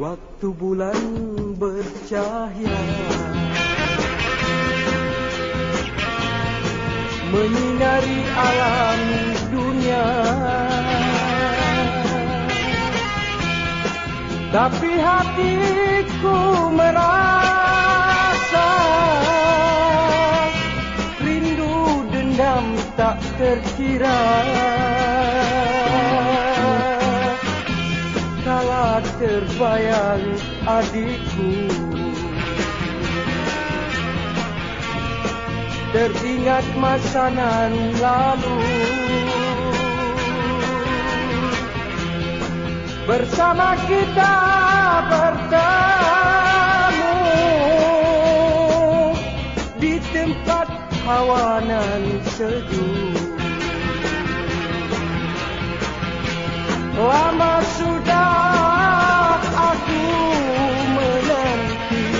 Waktu bulan bercahaya menyinari alam dunia, tapi hatiku merasa rindu dendam tak terkira. Kala terbayang adikku, teringat masa nan lalu, bersama kita bertemu di tempat hawa nan sejuk. Lama sudah aku menanti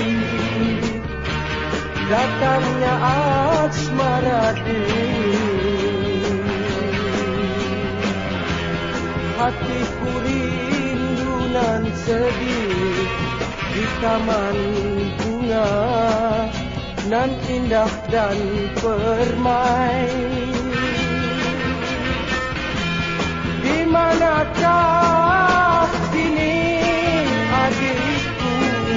datangnya asmara dini. Hatiku rindu nan sedih di taman bunga nan indah dan permai. Di manakah kini adikku,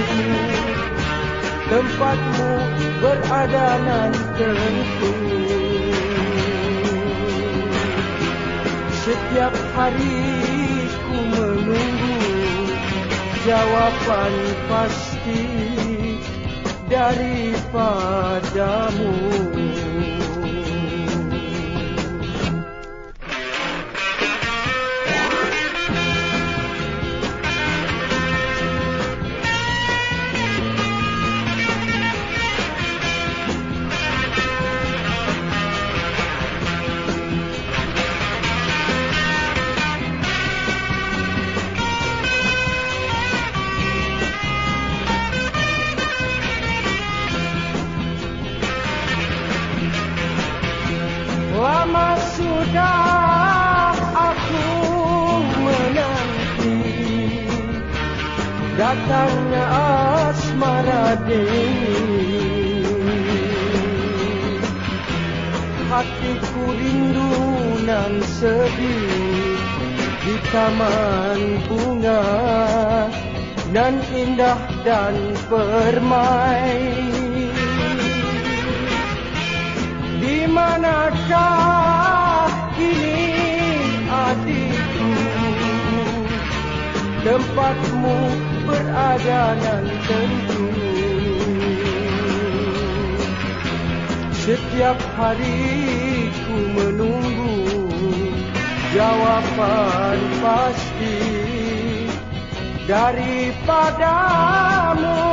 tempatmu berada nan tentu. Setiap hari ku menunggu jawaban pasti daripadamu. Lama sudah aku menanti datangnya asmara dini. Hatiku rindu nan sedih di taman bunga nan indah dan permai. Di manakah kini adikku, tempatmu berada nan tentu. Setiap hari ku menunggu jawaban pasti daripadamu.